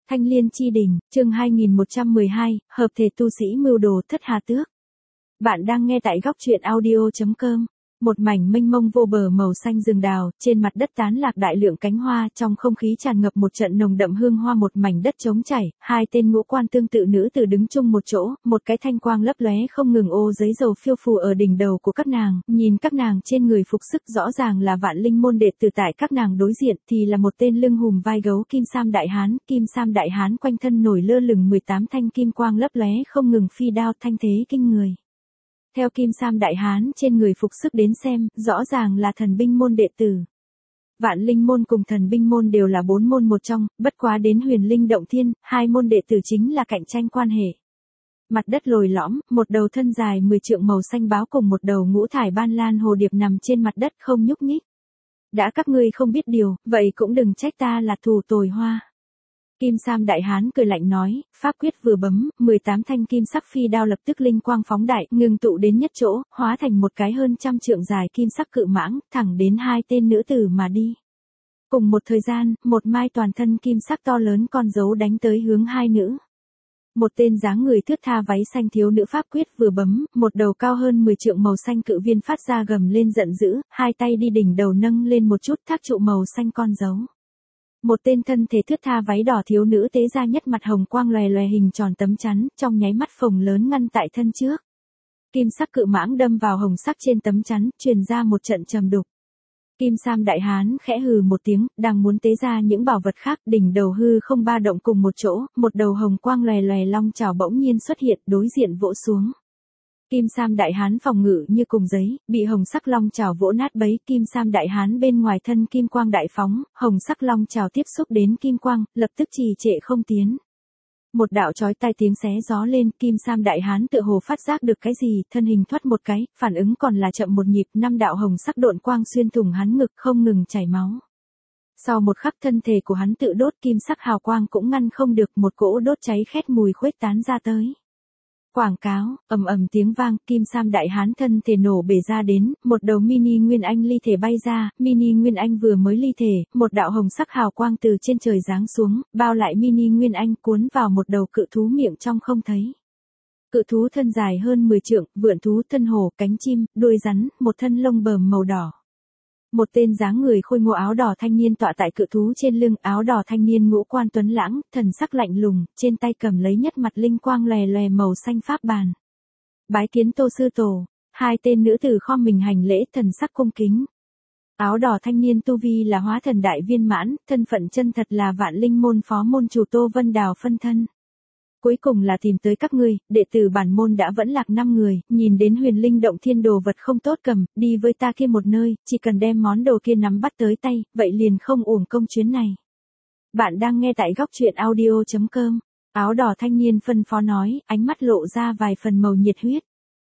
Thanh Liên Chi Đình, chương 2112, hợp thể tu sĩ mưu đồ thất hà tước. Bạn đang nghe tại góc truyện audio.com. Một mảnh mênh mông vô bờ màu xanh rừng đào, trên mặt đất tán lạc đại lượng cánh hoa, trong không khí tràn ngập một trận nồng đậm hương hoa, một mảnh đất trống chảy, hai tên ngũ quan tương tự nữ tử đứng chung một chỗ, một cái thanh quang lấp lóe không ngừng ô giấy dầu phiêu phù ở đỉnh đầu của các nàng, nhìn các nàng trên người phục sức rõ ràng là Vạn Linh môn đệ tử, tại các nàng đối diện thì là một tên lưng hùm vai gấu Kim Sam đại hán quanh thân nổi lơ lửng 18 thanh kim quang lấp lóe không ngừng phi đao, thanh thế kinh người. Theo Kim Sam đại hán trên người phục sức đến xem, rõ ràng là thần binh môn đệ tử. Vạn Linh môn cùng thần binh môn đều là 4 môn một trong, bất quá đến Huyền Linh Động Thiên, hai môn đệ tử chính là cạnh tranh quan hệ. Mặt đất lồi lõm, một đầu thân dài 10 trượng màu xanh báo cùng một đầu ngũ thải ban lan hồ điệp nằm trên mặt đất không nhúc nhích. Đã các ngươi không biết điều, vậy cũng đừng trách ta là thù tồi hoa. Kim Sam đại hán cười lạnh nói, pháp quyết vừa bấm, 18 thanh kim sắc phi đao lập tức linh quang phóng đại, ngừng tụ đến nhất chỗ, hóa thành một cái hơn trăm trượng dài kim sắc cự mãng, thẳng đến hai tên nữ tử mà đi. Cùng một thời gian, một mai toàn thân kim sắc to lớn con dấu đánh tới hướng hai nữ. Một tên dáng người thướt tha váy xanh thiếu nữ pháp quyết vừa bấm, một đầu cao hơn 10 trượng màu xanh cự viên phát ra gầm lên giận dữ, hai tay đi đỉnh đầu nâng lên một chút thác trụ màu xanh con dấu. Một tên thân thể thướt tha váy đỏ thiếu nữ tế ra nhất mặt hồng quang lòe lòe hình tròn tấm chắn, trong nháy mắt phồng lớn ngăn tại thân trước. Kim sắc cự mãng đâm vào hồng sắc trên tấm chắn, truyền ra một trận trầm đục. Kim Sam đại hán khẽ hừ một tiếng, đang muốn tế ra những bảo vật khác, đỉnh đầu hư không ba động cùng một chỗ, một đầu hồng quang lòe lòe long chảo bỗng nhiên xuất hiện, đối diện vỗ xuống. Kim Sam đại hán phòng ngự như cùng giấy, bị hồng sắc long chảo vỗ nát bấy. Kim Sam đại hán bên ngoài thân kim quang đại phóng, hồng sắc long chảo tiếp xúc đến kim quang, lập tức trì trệ không tiến. Một đạo chói tai tiếng xé gió lên, Kim Sam đại hán tựa hồ phát giác được cái gì, thân hình thoát một cái, phản ứng còn là chậm một nhịp, 5 đạo hồng sắc độn quang xuyên thủng hắn ngực không ngừng chảy máu. Sau một khắc thân thể của hắn tự đốt, kim sắc hào quang cũng ngăn không được, một cỗ đốt cháy khét mùi khuếch tán ra tới. Quảng cáo, ầm ầm tiếng vang, Kim Sam đại hán thân thể nổ bể ra đến, một đầu mini nguyên anh ly thể bay ra, mini nguyên anh vừa mới ly thể, một đạo hồng sắc hào quang từ trên trời giáng xuống, bao lại mini nguyên anh cuốn vào một đầu cự thú miệng trong không thấy. Cự thú thân dài hơn 10 trượng, vượn thú thân hổ, cánh chim, đuôi rắn, một thân lông bờm màu đỏ. Một tên dáng người khôi ngô áo đỏ thanh niên tọa tại cự thú trên lưng, áo đỏ thanh niên ngũ quan tuấn lãng, thần sắc lạnh lùng, trên tay cầm lấy nhất mặt linh quang lòe lòe màu xanh pháp bàn. Bái kiến Tô sư tổ, hai tên nữ tử khom mình hành lễ, thần sắc cung kính. Áo đỏ thanh niên tu vi là hóa thần đại viên mãn, thân phận chân thật là Vạn Linh môn phó môn chủ Tô Vân Đào phân thân. Cuối cùng là tìm tới các ngươi, đệ tử bản môn đã vẫn lạc 5 người, nhìn đến Huyền Linh Động Thiên đồ vật không tốt cầm, đi với ta kia một nơi, chỉ cần đem món đồ kia nắm bắt tới tay, vậy liền không uổng công chuyến này. Bạn đang nghe tại góc truyện audio.com. Áo đỏ thanh niên phân phó nói, ánh mắt lộ ra vài phần màu nhiệt huyết.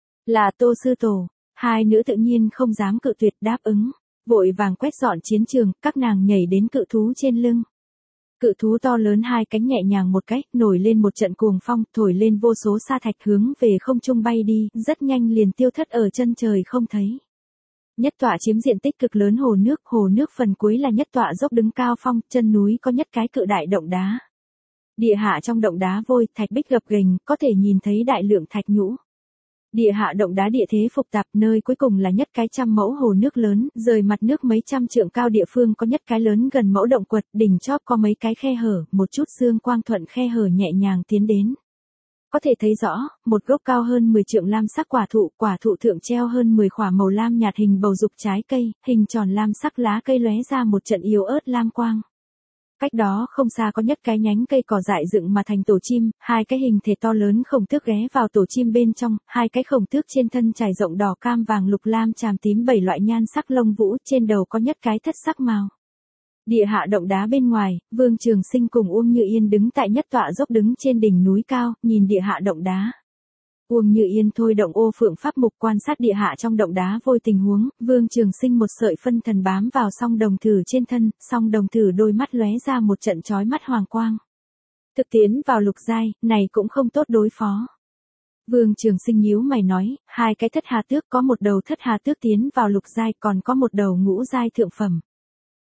Là Tô sư tổ, hai nữ tự nhiên không dám cự tuyệt đáp ứng, vội vàng quét dọn chiến trường, các nàng nhảy đến cự thú trên lưng. Cự thú to lớn hai cánh nhẹ nhàng một cách, nổi lên một trận cuồng phong, thổi lên vô số sa thạch hướng về không trung bay đi, rất nhanh liền tiêu thất ở chân trời không thấy. Nhất tọa chiếm diện tích cực lớn hồ nước phần cuối là nhất tọa dốc đứng cao phong, chân núi có nhất cái cự đại động đá. Địa hạ trong động đá vôi, thạch bích gập ghềnh, có thể nhìn thấy đại lượng thạch nhũ. Địa hạ động đá địa thế phức tạp, nơi cuối cùng là nhất cái 100 mẫu hồ nước lớn, rời mặt nước mấy trăm trượng cao, địa phương có nhất cái lớn gần mẫu động quật, đỉnh chóp có mấy cái khe hở, một chút dương quang thuận khe hở nhẹ nhàng tiến đến. Có thể thấy rõ, một gốc cao hơn 10 trượng lam sắc quả thụ thượng treo hơn 10 khỏa màu lam nhạt hình bầu dục trái cây, hình tròn lam sắc lá cây lóe ra một trận yếu ớt lam quang. Cách đó không xa có nhất cái nhánh cây cỏ dại dựng mà thành tổ chim, hai cái hình thể to lớn khổng tước ghé vào tổ chim bên trong, hai cái khổng tước trên thân trải rộng đỏ cam vàng lục lam tràm tím 7 loại nhan sắc lông vũ, trên đầu có nhất cái thất sắc màu. Địa hạ động đá bên ngoài, Vương Trường Sinh cùng Uông Như Yên đứng tại nhất tọa dốc đứng trên đỉnh núi cao, nhìn địa hạ động đá. Uông Như Yên thôi động ô phượng pháp mục quan sát địa hạ trong động đá vôi tình huống, Vương Trường Sinh một sợi phân thần bám vào song đồng thử trên thân, song đồng thử đôi mắt lóe ra một trận chói mắt hoàng quang. Thực tiến vào lục giai, này cũng không tốt đối phó. Vương Trường Sinh nhíu mày nói, hai cái thất hà tước, có một đầu thất hà tước tiến vào lục giai, còn có một đầu ngũ giai thượng phẩm.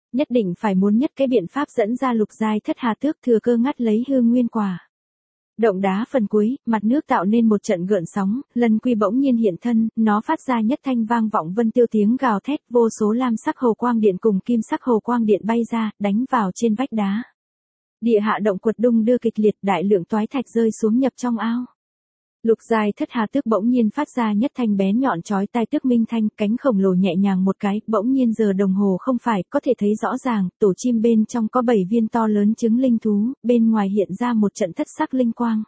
Nhất định phải muốn nhất cái biện pháp dẫn ra Lục Giai Thất Hà Tước thừa cơ ngắt lấy hương nguyên quả. Động đá phần cuối, mặt nước tạo nên một trận gợn sóng, Lân Quy bỗng nhiên hiện thân, nó phát ra nhất thanh vang vọng vân tiêu tiếng gào thét, vô số lam sắc hồ quang điện cùng kim sắc hồ quang điện bay ra, đánh vào trên vách đá. Địa hạ động quật đung đưa kịch liệt, đại lượng toái thạch rơi xuống nhập trong ao. Lục Giai Thất Hà Tước bỗng nhiên phát ra nhất thanh bén nhọn chói tai tước minh thanh, cánh khổng lồ nhẹ nhàng một cái, bỗng nhiên giờ đồng hồ không phải, có thể thấy rõ ràng, tổ chim bên trong có 7 viên to lớn trứng linh thú, bên ngoài hiện ra một trận thất sắc linh quang.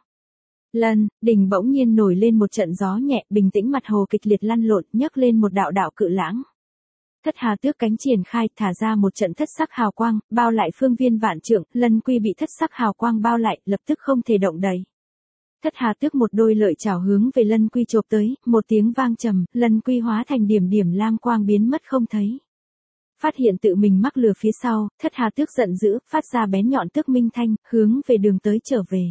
Đỉnh bỗng nhiên nổi lên một trận gió nhẹ, bình tĩnh mặt hồ kịch liệt lăn lộn, nhấc lên một đạo đạo cự lãng. Thất Hà Tước cánh triển khai, thả ra một trận thất sắc hào quang, bao lại phương viên vạn trượng, Lân Quy bị thất sắc hào quang bao lại, lập tức không thể động đậy. Thất Hà Tước một đôi lợi chảo hướng về Lân Quy chộp tới, một tiếng vang trầm, Lân Quy hóa thành điểm điểm lam quang biến mất không thấy. Phát hiện tự mình mắc lừa phía sau, Thất Hà Tước giận dữ, phát ra bén nhọn tước minh thanh, hướng về đường tới trở về.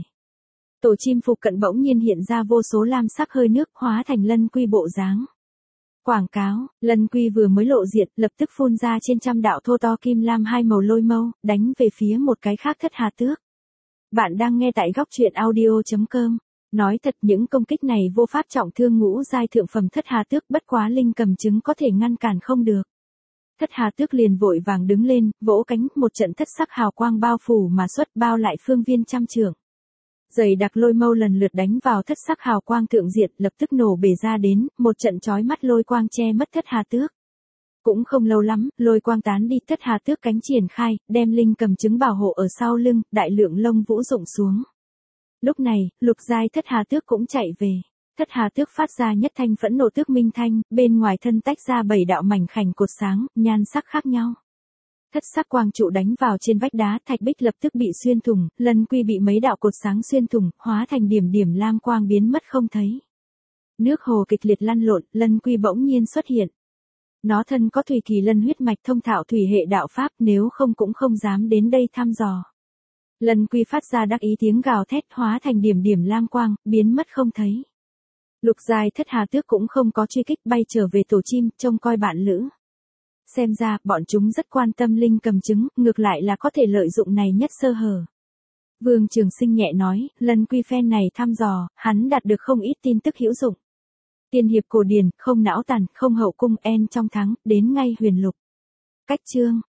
Tổ chim phụ cận bỗng nhiên hiện ra vô số lam sắc hơi nước, hóa thành Lân Quy bộ dáng. Quảng cáo, Lân Quy vừa mới lộ diện, lập tức phun ra trên trăm đạo thô to kim lam hai màu lôi mâu, đánh về phía một cái khác Thất Hà Tước. Bạn đang nghe tại góc truyện audio.com. Nói thật những công kích này vô pháp trọng thương ngũ giai thượng phẩm Thất Hà Tước, bất quá linh cầm chứng có thể ngăn cản không được. Thất Hà Tước liền vội vàng đứng lên, vỗ cánh, một trận thất sắc hào quang bao phủ mà xuất bao lại phương viên trăm trượng. Dày đặc lôi mâu lần lượt đánh vào thất sắc hào quang thượng diệt, lập tức nổ bể ra đến, một trận chói mắt lôi quang che mất Thất Hà Tước. Cũng không lâu lắm, lôi quang tán đi, Thất Hà Tước cánh triển khai, đem linh cầm chứng bảo hộ ở sau lưng, đại lượng lông vũ rụng xuống. Lúc này, Lục Giai Thất Hà Tước cũng chạy về. Thất Hà Tước phát ra nhất thanh phẫn nộ tước minh thanh, bên ngoài thân tách ra 7 đạo mảnh khảnh cột sáng, nhan sắc khác nhau. Thất sắc quang trụ đánh vào trên vách đá, thạch bích lập tức bị xuyên thủng, Lân Quy bị mấy đạo cột sáng xuyên thủng, hóa thành điểm điểm lam quang biến mất không thấy. Nước hồ kịch liệt lăn lộn, Lân Quy bỗng nhiên xuất hiện. Nó thân có thủy kỳ lân huyết mạch thông thạo thủy hệ đạo pháp, nếu không cũng không dám đến đây thăm dò. Lân Quy phát ra đắc ý tiếng gào thét, hóa thành điểm điểm lam quang, biến mất không thấy. Lục Giai Thất Hà Tước cũng không có truy kích, bay trở về tổ chim, trông coi bạn lữ. Xem ra, bọn chúng rất quan tâm linh cầm chứng, ngược lại là có thể lợi dụng này nhất sơ hở. Vương Trường Sinh nhẹ nói, Lân Quy phen này thăm dò, hắn đạt được không ít tin tức hữu dụng. Tiên hiệp cổ điển, không não tàn, không hậu cung, en trong thắng, đến ngay huyền lục. Cách chương.